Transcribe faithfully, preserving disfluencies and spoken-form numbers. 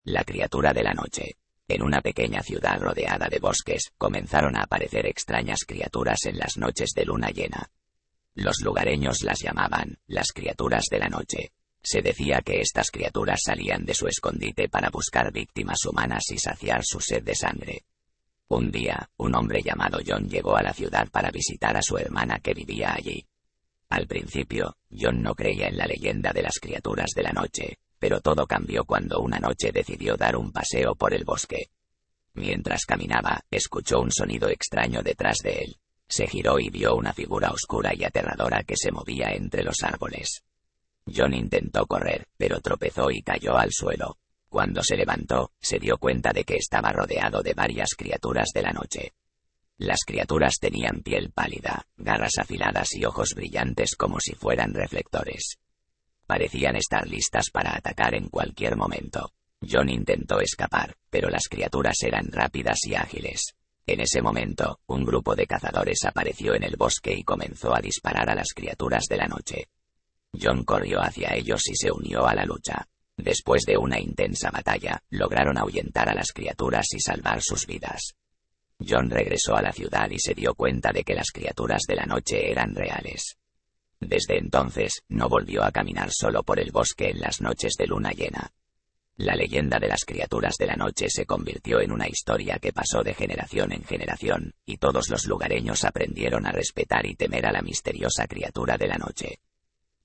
La criatura de la noche. En una pequeña ciudad rodeada de bosques, comenzaron a aparecer extrañas criaturas en las noches de luna llena. Los lugareños las llamaban las criaturas de la noche. Se decía que estas criaturas salían de su escondite para buscar víctimas humanas y saciar su sed de sangre. Un día, un hombre llamado John llegó a la ciudad para visitar a su hermana que vivía allí. Al principio, John no creía en la leyenda de las criaturas de la noche, pero todo cambió cuando una noche decidió dar un paseo por el bosque. Mientras caminaba, escuchó un sonido extraño detrás de él. Se giró y vio una figura oscura y aterradora que se movía entre los árboles. John intentó correr, pero tropezó y cayó al suelo. Cuando se levantó, se dio cuenta de que estaba rodeado de varias criaturas de la noche. Las criaturas tenían piel pálida, garras afiladas y ojos brillantes como si fueran reflectores. Parecían estar listas para atacar en cualquier momento. John intentó escapar, pero las criaturas eran rápidas y ágiles. En ese momento, un grupo de cazadores apareció en el bosque y comenzó a disparar a las criaturas de la noche. John corrió hacia ellos y se unió a la lucha. Después de una intensa batalla, lograron ahuyentar a las criaturas y salvar sus vidas. John regresó a la ciudad y se dio cuenta de que las criaturas de la noche eran reales. Desde entonces, no volvió a caminar solo por el bosque en las noches de luna llena. La leyenda de las criaturas de la noche se convirtió en una historia que pasó de generación en generación, y todos los lugareños aprendieron a respetar y temer a la misteriosa criatura de la noche.